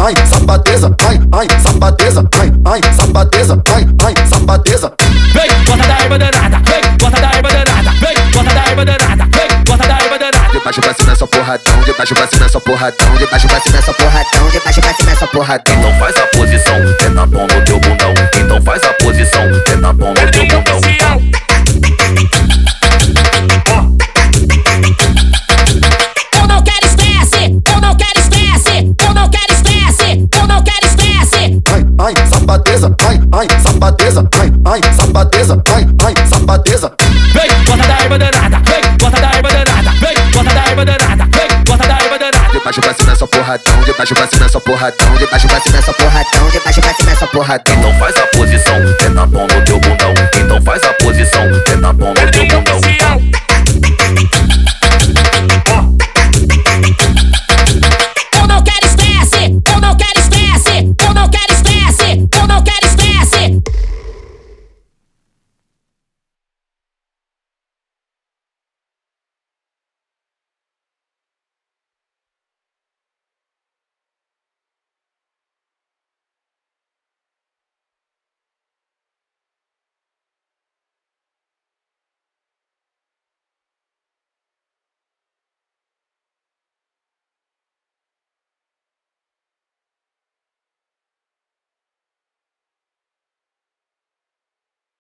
ai, safadeza, ai, safadeza, ai, safadeza, ai, safadeza. Vem, bota da erva danada, vem, bota da erva danada, vem, bota da erva danada, vem, bota da erva danada. De baixo pra cima é só porradão, de baixo pra cima é só porradão, de baixo pra cima é só porradão, de baixo pra cima é só porradão. Então faz a posição, é na bom no teu bundão. Então faz a posição, é na bom no teu bundão. Eu não quero estresse, eu não quero estresse, eu não quero estresse, eu não quero estresse. Ai, safadeza, ai, safadeza, ai, safadeza, ai, safadeza. Vem, bota da erva danada, vem, bota da erva danada, vem, bota da erva danada, vem, bota da erva danada. De baixo pra cima é só porradão, de baixo pra cima é só porradão, de baixo pra cima é só porradão, de baixo pra cima é só porradão. Então faz a posição, é na bom no teu bundão. Então faz a posição, é na bom no teu bundão.